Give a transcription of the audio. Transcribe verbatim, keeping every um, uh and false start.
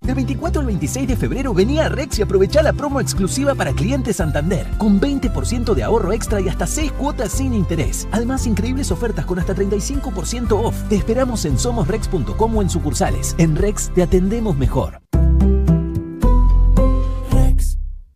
Del veinticuatro al veintiséis de febrero vení a Rex y aprovechá la promo exclusiva para clientes Santander, con veinte por ciento de ahorro extra y hasta seis cuotas sin interés. Además, increíbles ofertas con hasta treinta y cinco por ciento off. Te esperamos en somos rex punto com o en sucursales. En Rex te atendemos mejor.